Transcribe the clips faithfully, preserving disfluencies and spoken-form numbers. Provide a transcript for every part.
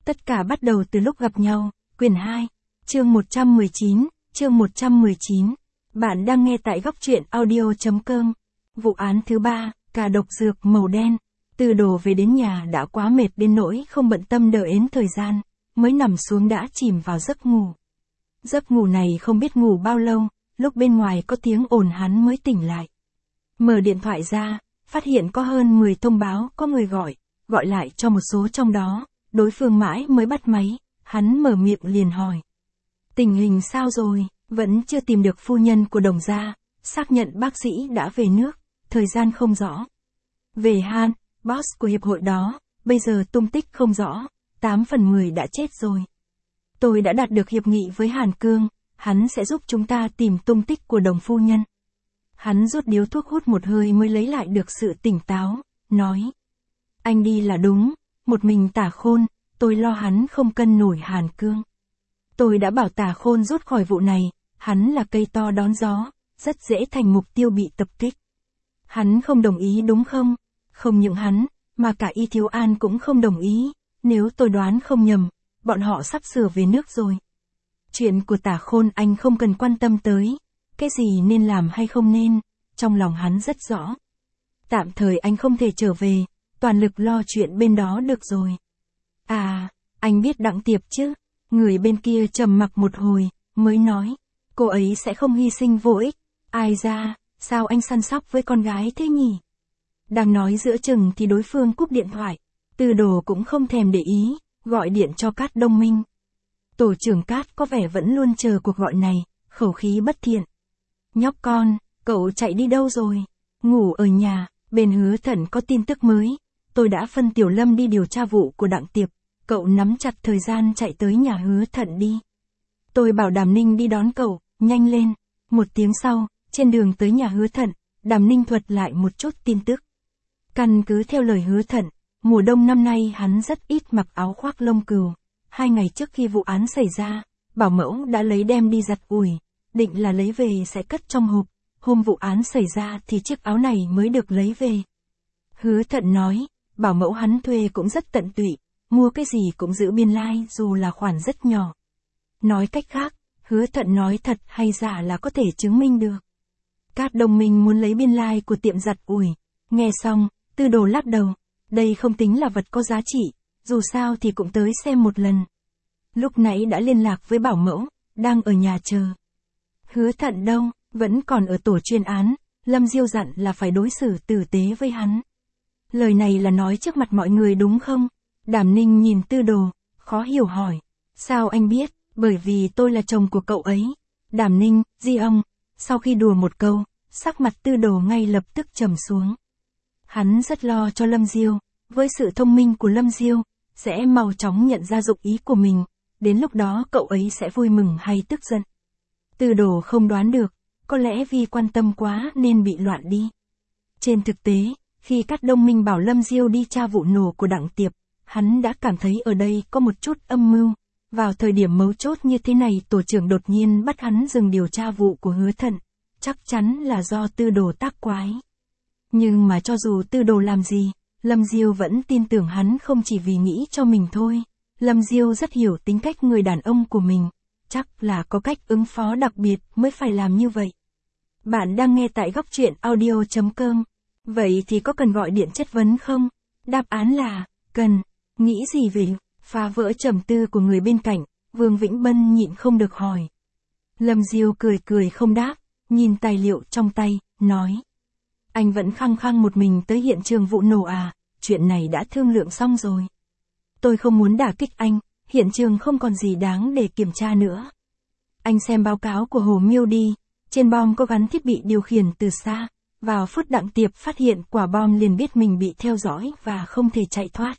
Tất cả bắt đầu từ lúc gặp nhau, quyển hai, chương một trăm mười chín, chương một trăm mười chín. Bạn đang nghe tại góc truyện audio.com. Vụ án thứ ba, cả độc dược màu đen. Từ đồ về đến nhà đã quá mệt đến nỗi không bận tâm đợi ến thời gian, mới nằm xuống đã chìm vào giấc ngủ. Giấc ngủ này không biết ngủ bao lâu, lúc bên ngoài có tiếng ồn hắn mới tỉnh lại. Mở điện thoại ra, phát hiện có hơn mười thông báo có người gọi, gọi lại cho một số trong đó, đối phương mãi mới bắt máy, hắn mở miệng liền hỏi. Tình hình sao rồi, vẫn chưa tìm được phu nhân của Đồng gia, xác nhận bác sĩ đã về nước, thời gian không rõ. Về Han, boss của hiệp hội đó, bây giờ tung tích không rõ, tám phần mười đã chết rồi. Tôi đã đạt được hiệp nghị với Hàn Cương, hắn sẽ giúp chúng ta tìm tung tích của Đồng phu nhân. Hắn rút điếu thuốc hút một hơi mới lấy lại được sự tỉnh táo, nói. Anh đi là đúng, một mình Tả Khôn, tôi lo hắn không cân nổi Hàn Cương. Tôi đã bảo Tả Khôn rút khỏi vụ này, hắn là cây to đón gió, rất dễ thành mục tiêu bị tập kích. Hắn không đồng ý đúng không? Không những hắn, mà cả Y Thiếu An cũng không đồng ý, nếu tôi đoán không nhầm, bọn họ sắp sửa về nước rồi. Chuyện của Tả Khôn anh không cần quan tâm tới, cái gì nên làm hay không nên, trong lòng hắn rất rõ. Tạm thời anh không thể trở về, toàn lực lo chuyện bên đó được rồi. À, anh biết Đặng Tiệp chứ? Người bên kia trầm mặc một hồi, mới nói, cô ấy sẽ không hy sinh vô ích. Ai ra, sao anh săn sóc với con gái thế nhỉ? Đang nói giữa chừng thì đối phương cúp điện thoại, Từ Đồ cũng không thèm để ý, gọi điện cho Cát Đông Minh. Tổ trưởng Cát có vẻ vẫn luôn chờ cuộc gọi này, khẩu khí bất thiện. Nhóc con, cậu chạy đi đâu rồi? Ngủ ở nhà, bên Hứa Thận có tin tức mới. Tôi đã phân Tiểu Lâm đi điều tra vụ của Đặng Tiệp, cậu nắm chặt thời gian chạy tới nhà Hứa Thận đi. Tôi bảo Đàm Ninh đi đón cậu, nhanh lên. Một tiếng sau, trên đường tới nhà Hứa Thận, Đàm Ninh thuật lại một chút tin tức. Căn cứ theo lời Hứa Thận, mùa đông năm nay hắn rất ít mặc áo khoác lông cừu. Hai ngày trước khi vụ án xảy ra, bảo mẫu đã lấy đem đi giặt ủi, định là lấy về sẽ cất trong hộp. Hôm vụ án xảy ra thì chiếc áo này mới được lấy về. Hứa Thận nói, bảo mẫu hắn thuê cũng rất tận tụy, mua cái gì cũng giữ biên lai dù là khoản rất nhỏ. Nói cách khác, Hứa Thận nói thật hay giả là có thể chứng minh được. Cát Đông Minh muốn lấy biên lai của tiệm giặt ủi. Nghe xong, Từ Đồ lắc đầu, đây không tính là vật có giá trị, dù sao thì cũng tới xem một lần. Lúc nãy đã liên lạc với bảo mẫu, đang ở nhà chờ. Hứa Thận đâu, vẫn còn ở tổ chuyên án, Lâm Diêu dặn là phải đối xử tử tế với hắn. Lời này là nói trước mặt mọi người đúng không? Đàm Ninh nhìn Tư Đồ, khó hiểu hỏi. Sao anh biết? Bởi vì tôi là chồng của cậu ấy. Đàm Ninh, di ông. Sau khi đùa một câu, sắc mặt Tư Đồ ngay lập tức trầm xuống. Hắn rất lo cho Lâm Diêu, với sự thông minh của Lâm Diêu, sẽ mau chóng nhận ra dụng ý của mình, đến lúc đó cậu ấy sẽ vui mừng hay tức giận. Tư Đồ không đoán được, có lẽ vì quan tâm quá nên bị loạn đi. Trên thực tế, khi Cát Đông Minh bảo Lâm Diêu đi tra vụ nổ của Đặng Tiệp, hắn đã cảm thấy ở đây có một chút âm mưu. Vào thời điểm mấu chốt như thế này tổ trưởng đột nhiên bắt hắn dừng điều tra vụ của Hứa Thận, chắc chắn là do Tư Đồ tác quái. Nhưng mà cho dù Tư Đồ làm gì, Lâm Diêu vẫn tin tưởng hắn không chỉ vì nghĩ cho mình thôi. Lâm Diêu rất hiểu tính cách người đàn ông của mình, chắc là có cách ứng phó đặc biệt mới phải làm như vậy. Bạn đang nghe tại góc truyện audio.com. Vậy thì có cần gọi điện chất vấn không? Đáp án là, cần. Nghĩ gì về phá vỡ trầm tư của người bên cạnh, Vương Vĩnh Bân nhịn không được hỏi. Lâm Diêu cười cười không đáp, nhìn tài liệu trong tay, nói. Anh vẫn khăng khăng một mình tới hiện trường vụ nổ à, chuyện này đã thương lượng xong rồi. Tôi không muốn đả kích anh, hiện trường không còn gì đáng để kiểm tra nữa. Anh xem báo cáo của Hồ Miêu đi, trên bom có gắn thiết bị điều khiển từ xa, vào phút Đặng Tiệp phát hiện quả bom liền biết mình bị theo dõi và không thể chạy thoát.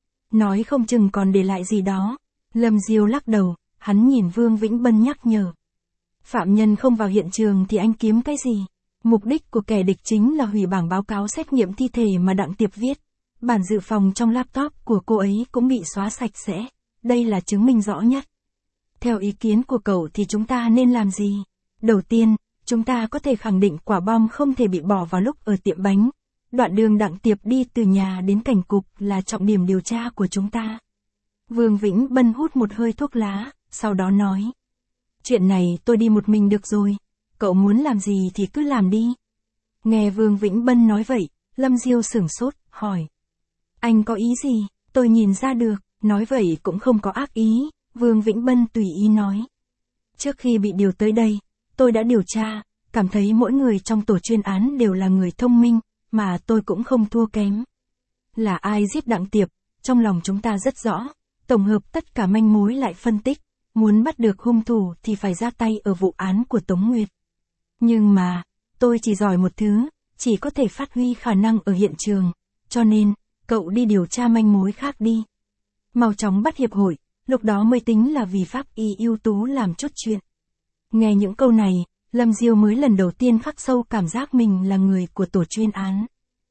Nói không chừng còn để lại gì đó. Lâm Diêu lắc đầu, hắn nhìn Vương Vĩnh Bân nhắc nhở. Phạm nhân không vào hiện trường thì anh kiếm cái gì? Mục đích của kẻ địch chính là hủy bảng báo cáo xét nghiệm thi thể mà Đặng Tiệp viết. Bản dự phòng trong laptop của cô ấy cũng bị xóa sạch sẽ. Đây là chứng minh rõ nhất. Theo ý kiến của cậu thì chúng ta nên làm gì? Đầu tiên, chúng ta có thể khẳng định quả bom không thể bị bỏ vào lúc ở tiệm bánh. Đoạn đường Đặng Tiệp đi từ nhà đến cảnh cục là trọng điểm điều tra của chúng ta. Vương Vĩnh Bân hút một hơi thuốc lá, sau đó nói. Chuyện này tôi đi một mình được rồi, cậu muốn làm gì thì cứ làm đi. Nghe Vương Vĩnh Bân nói vậy, Lâm Diêu sửng sốt, hỏi. Anh có ý gì, tôi nhìn ra được, nói vậy cũng không có ác ý, Vương Vĩnh Bân tùy ý nói. Trước khi bị điều tới đây, tôi đã điều tra, cảm thấy mỗi người trong tổ chuyên án đều là người thông minh, mà tôi cũng không thua kém. Là ai giết Đặng Tiệp, trong lòng chúng ta rất rõ, tổng hợp tất cả manh mối lại phân tích, muốn bắt được hung thủ thì phải ra tay ở vụ án của Tống Nguyệt. Nhưng mà, tôi chỉ giỏi một thứ, chỉ có thể phát huy khả năng ở hiện trường, cho nên, cậu đi điều tra manh mối khác đi. Mau chóng bắt hiệp hội, lúc đó mới tính là vì pháp y ưu tú làm chút chuyện. Nghe những câu này, Lâm Diêu mới lần đầu tiên khắc sâu cảm giác mình là người của tổ chuyên án.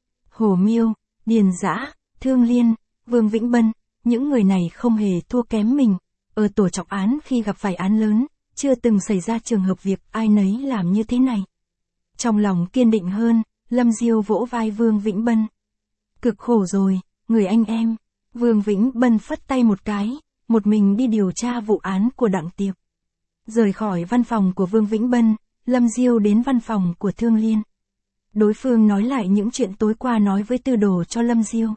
Hồ Miêu, Điền Dã, Thương Liên, Vương Vĩnh Bân, những người này không hề thua kém mình. Ở tổ trọng án khi gặp phải án lớn, chưa từng xảy ra trường hợp việc ai nấy làm như thế này. Trong lòng kiên định hơn, Lâm Diêu vỗ vai Vương Vĩnh Bân. Cực khổ rồi, người anh em. Vương Vĩnh Bân phất tay một cái, một mình đi điều tra vụ án của Đặng Tiệp. Rời khỏi văn phòng của Vương Vĩnh Bân, Lâm Diêu đến văn phòng của Thương Liên. Đối phương nói lại những chuyện tối qua nói với Tư Đồ cho Lâm Diêu.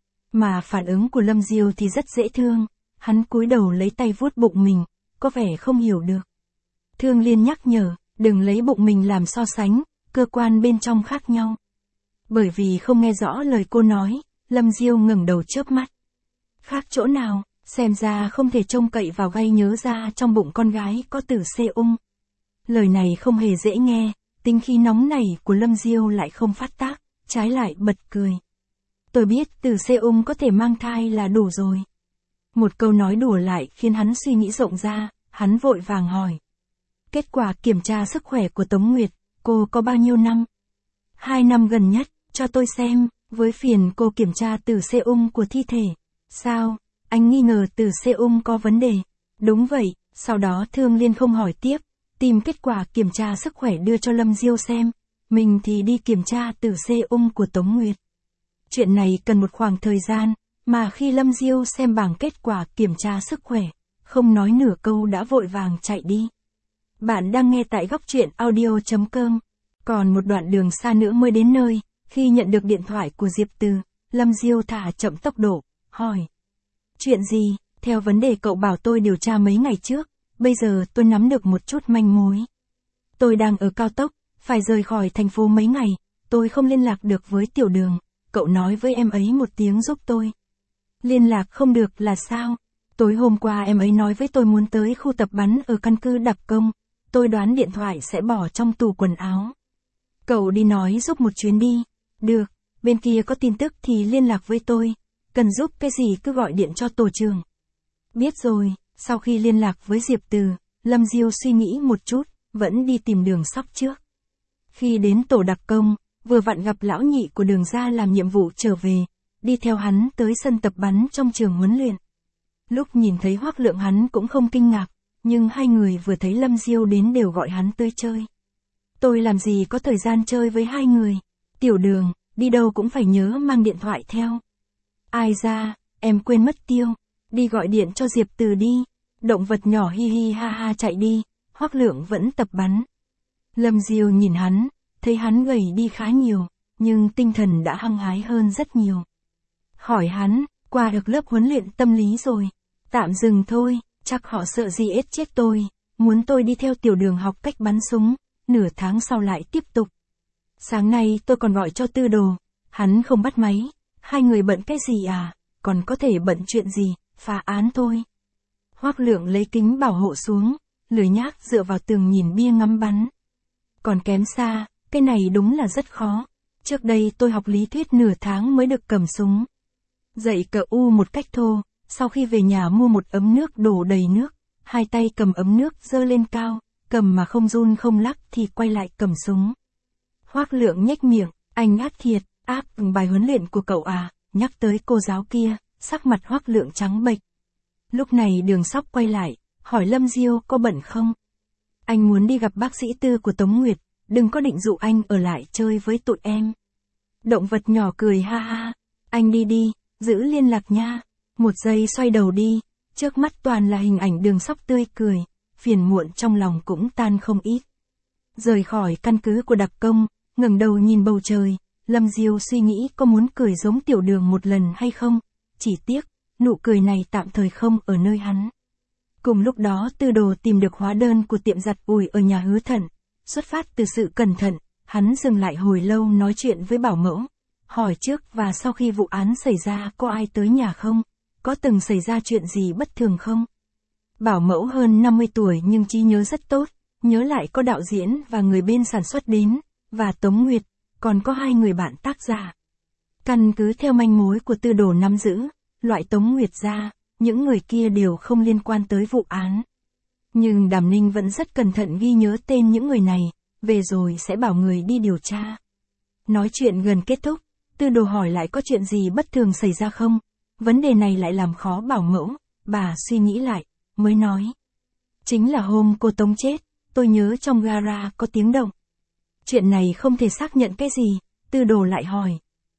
Mà phản ứng của Lâm Diêu thì rất dễ thương, hắn cúi đầu lấy tay vuốt bụng mình, có vẻ không hiểu được. Thương Liên nhắc nhở, đừng lấy bụng mình làm so sánh, cơ quan bên trong khác nhau. Bởi vì không nghe rõ lời cô nói, Lâm Diêu ngẩng đầu chớp mắt. Khác chỗ nào, xem ra không thể trông cậy vào gai nhớ ra trong bụng con gái có tử xê ung. Lời này không hề dễ nghe, tính khí nóng nảy của Lâm Diêu lại không phát tác, trái lại bật cười. Tôi biết tử xê ung có thể mang thai là đủ rồi. Một câu nói đùa lại khiến hắn suy nghĩ rộng ra, hắn vội vàng hỏi. Kết quả kiểm tra sức khỏe của Tống Nguyệt, cô có bao nhiêu năm? Hai năm gần nhất, cho tôi xem, với phiền cô kiểm tra tử xê ung của thi thể. Sao, anh nghi ngờ tử xê ung có vấn đề? Đúng vậy, sau đó Thương Liên không hỏi tiếp, tìm kết quả kiểm tra sức khỏe đưa cho Lâm Diêu xem, mình thì đi kiểm tra tử xê ung của Tống Nguyệt. Chuyện này cần một khoảng thời gian, mà khi Lâm Diêu xem bảng kết quả kiểm tra sức khỏe, không nói nửa câu đã vội vàng chạy đi. Bạn đang nghe tại góc truyện audio chấm com. Còn một đoạn đường xa nữa mới đến nơi, khi nhận được điện thoại của Diệp Từ, Lâm Diêu thả chậm tốc độ, hỏi. Chuyện gì, theo vấn đề cậu bảo tôi điều tra mấy ngày trước, bây giờ tôi nắm được một chút manh mối. Tôi đang ở cao tốc, phải rời khỏi thành phố mấy ngày, tôi không liên lạc được với Tiểu Đường, cậu nói với em ấy một tiếng giúp tôi. Liên lạc không được là sao? Tối hôm qua em ấy nói với tôi muốn tới khu tập bắn ở căn cứ Đặc Công, tôi đoán điện thoại sẽ bỏ trong tủ quần áo. Cậu đi nói giúp một chuyến đi. Được, bên kia có tin tức thì liên lạc với tôi, cần giúp cái gì cứ gọi điện cho tổ trưởng. Biết rồi, sau khi liên lạc với Diệp Từ, Lâm Diêu suy nghĩ một chút, vẫn đi tìm Đường Sóc trước. Khi đến tổ Đặc Công, vừa vặn gặp lão nhị của Đường gia làm nhiệm vụ trở về, đi theo hắn tới sân tập bắn trong trường huấn luyện. Lúc nhìn thấy Hoắc Lượng hắn cũng không kinh ngạc, nhưng hai người vừa thấy Lâm Diêu đến đều gọi hắn tới chơi. Tôi làm gì có thời gian chơi với hai người. Tiểu Đường, đi đâu cũng phải nhớ mang điện thoại theo. Ai ra, em quên mất tiêu. Đi gọi điện cho Diệp Từ đi. Động vật nhỏ hi hi ha ha chạy đi, Hoắc Lượng vẫn tập bắn. Lâm Diêu nhìn hắn, thấy hắn gầy đi khá nhiều, nhưng tinh thần đã hăng hái hơn rất nhiều. Hỏi hắn, qua được lớp huấn luyện tâm lý rồi. Tạm dừng thôi, chắc họ sợ gì ết chết tôi, muốn tôi đi theo Tiểu Đường học cách bắn súng, nửa tháng sau lại tiếp tục. Sáng nay tôi còn gọi cho Tư Đồ, hắn không bắt máy, hai người bận cái gì à, còn có thể bận chuyện gì, phá án thôi. Hoắc Lượng lấy kính bảo hộ xuống, lười nhác dựa vào tường nhìn bia ngắm bắn. Còn kém xa, cái này đúng là rất khó, trước đây tôi học lý thuyết nửa tháng mới được cầm súng. Dạy cờ u một cách thô, sau khi về nhà mua một ấm nước đổ đầy nước, hai tay cầm ấm nước giơ lên cao, cầm mà không run không lắc thì quay lại cầm súng. Hoắc Lượng nhếch miệng, anh ác thiệt, áp bài huấn luyện của cậu à, nhắc tới cô giáo kia, sắc mặt Hoắc Lượng trắng bệch. Lúc này Đường Sóc quay lại, hỏi Lâm Diêu có bận không? Anh muốn đi gặp bác sĩ Tư của Tống Nguyệt, đừng có định dụ anh ở lại chơi với tụi em. Động vật nhỏ cười ha ha, anh đi đi, giữ liên lạc nha. Một giây xoay đầu đi, Trước mắt toàn là hình ảnh Đường Sóc tươi cười, phiền muộn trong lòng cũng tan không ít. Rời khỏi căn cứ của đặc công, ngẩng đầu nhìn bầu trời, Lâm Diêu suy nghĩ có muốn cười giống Tiểu Đường một lần hay không, chỉ tiếc, nụ cười này tạm thời không ở nơi hắn. Cùng lúc đó Tư Đồ tìm được hóa đơn của tiệm giặt ủi ở nhà Hứa Thận, xuất phát từ sự cẩn thận, hắn dừng lại hồi lâu nói chuyện với bảo mẫu, hỏi trước và sau khi vụ án xảy ra có ai tới nhà không, có từng xảy ra chuyện gì bất thường không. Bảo mẫu hơn năm mươi tuổi nhưng trí nhớ rất tốt, nhớ lại có đạo diễn và người bên sản xuất đến, và Tống Nguyệt, còn có hai người bạn tác giả. Căn cứ theo manh mối của Tư Đồ nắm giữ, loại Tống Nguyệt ra, những người kia đều không liên quan tới vụ án. Nhưng Đàm Ninh vẫn rất cẩn thận ghi nhớ tên những người này, về rồi sẽ bảo người đi điều tra. Nói chuyện gần kết thúc, Tư Đồ hỏi lại có chuyện gì bất thường xảy ra không, vấn đề này lại làm khó bảo mẫu, bà suy nghĩ lại, mới nói. Chính là hôm cô Tống chết, tôi nhớ trong gara có tiếng động. Chuyện này không thể xác nhận cái gì, Tư Đồ lại hỏi.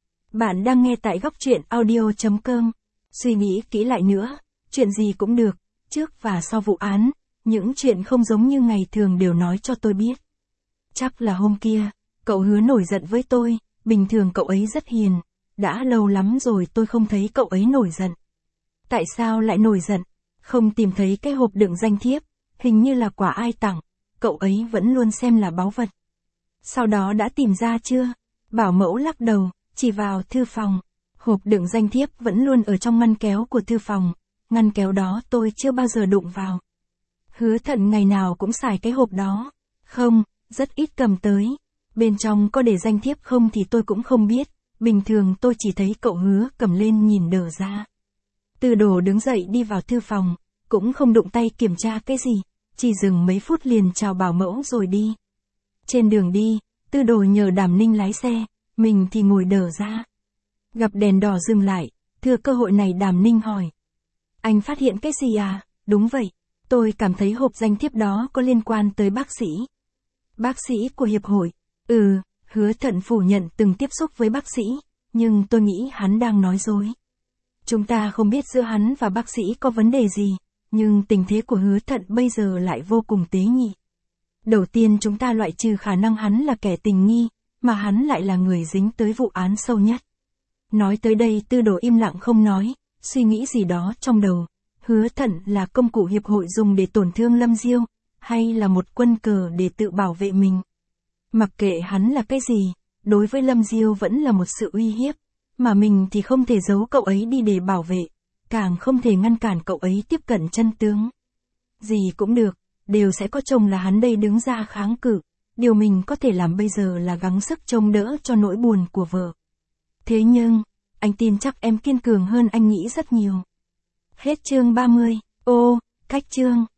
Bạn đang nghe tại góc truyện audio chấm com. Suy nghĩ kỹ lại nữa, chuyện gì cũng được, trước và sau vụ án, những chuyện không giống như ngày thường đều nói cho tôi biết. Chắc là hôm kia, cậu Hứa nổi giận với tôi, bình thường cậu ấy rất hiền, đã lâu lắm rồi tôi không thấy cậu ấy nổi giận. Tại sao lại nổi giận? Không tìm thấy cái hộp đựng danh thiếp, hình như là quà ai tặng, cậu ấy vẫn luôn xem là báu vật. Sau đó đã tìm ra chưa? Bảo mẫu lắc đầu, chỉ vào thư phòng. Hộp đựng danh thiếp vẫn luôn ở trong ngăn kéo của thư phòng, ngăn kéo đó tôi chưa bao giờ đụng vào. Hứa Thận ngày nào cũng xài cái hộp đó. Không, rất ít cầm tới. Bên trong có để danh thiếp không thì tôi cũng không biết, bình thường tôi chỉ thấy cậu Hứa cầm lên nhìn đờ ra. Tư Đồ đứng dậy đi vào thư phòng, cũng không đụng tay kiểm tra cái gì, chỉ dừng mấy phút liền chào bảo mẫu rồi đi. Trên đường đi, Tư Đồ nhờ Đàm Ninh lái xe, mình thì ngồi đờ ra. Gặp đèn đỏ dừng lại, thừa cơ hội này Đàm Ninh hỏi. Anh phát hiện cái gì à? Đúng vậy, tôi cảm thấy hộp danh thiếp đó có liên quan tới bác sĩ. Bác sĩ của hiệp hội? Ừ, Hứa Thận phủ nhận từng tiếp xúc với bác sĩ, nhưng tôi nghĩ hắn đang nói dối. Chúng ta không biết giữa hắn và bác sĩ có vấn đề gì, nhưng tình thế của Hứa Thận bây giờ lại vô cùng tế nhị. Đầu tiên chúng ta loại trừ khả năng hắn là kẻ tình nghi, mà hắn lại là người dính tới vụ án sâu nhất. Nói tới đây Tư Đồ im lặng không nói, suy nghĩ gì đó trong đầu. Hứa Thận là công cụ hiệp hội dùng để tổn thương Lâm Diêu, hay là một quân cờ để tự bảo vệ mình? Mặc kệ hắn là cái gì, đối với Lâm Diêu vẫn là một sự uy hiếp, mà mình thì không thể giấu cậu ấy đi để bảo vệ, càng không thể ngăn cản cậu ấy tiếp cận chân tướng. Gì cũng được, đều sẽ có chồng là hắn đây đứng ra kháng cự, điều mình có thể làm bây giờ là gắng sức trông đỡ cho nỗi buồn của vợ. Thế nhưng, anh tin chắc em kiên cường hơn anh nghĩ rất nhiều. Hết chương ba mươi. Ô, cách chương.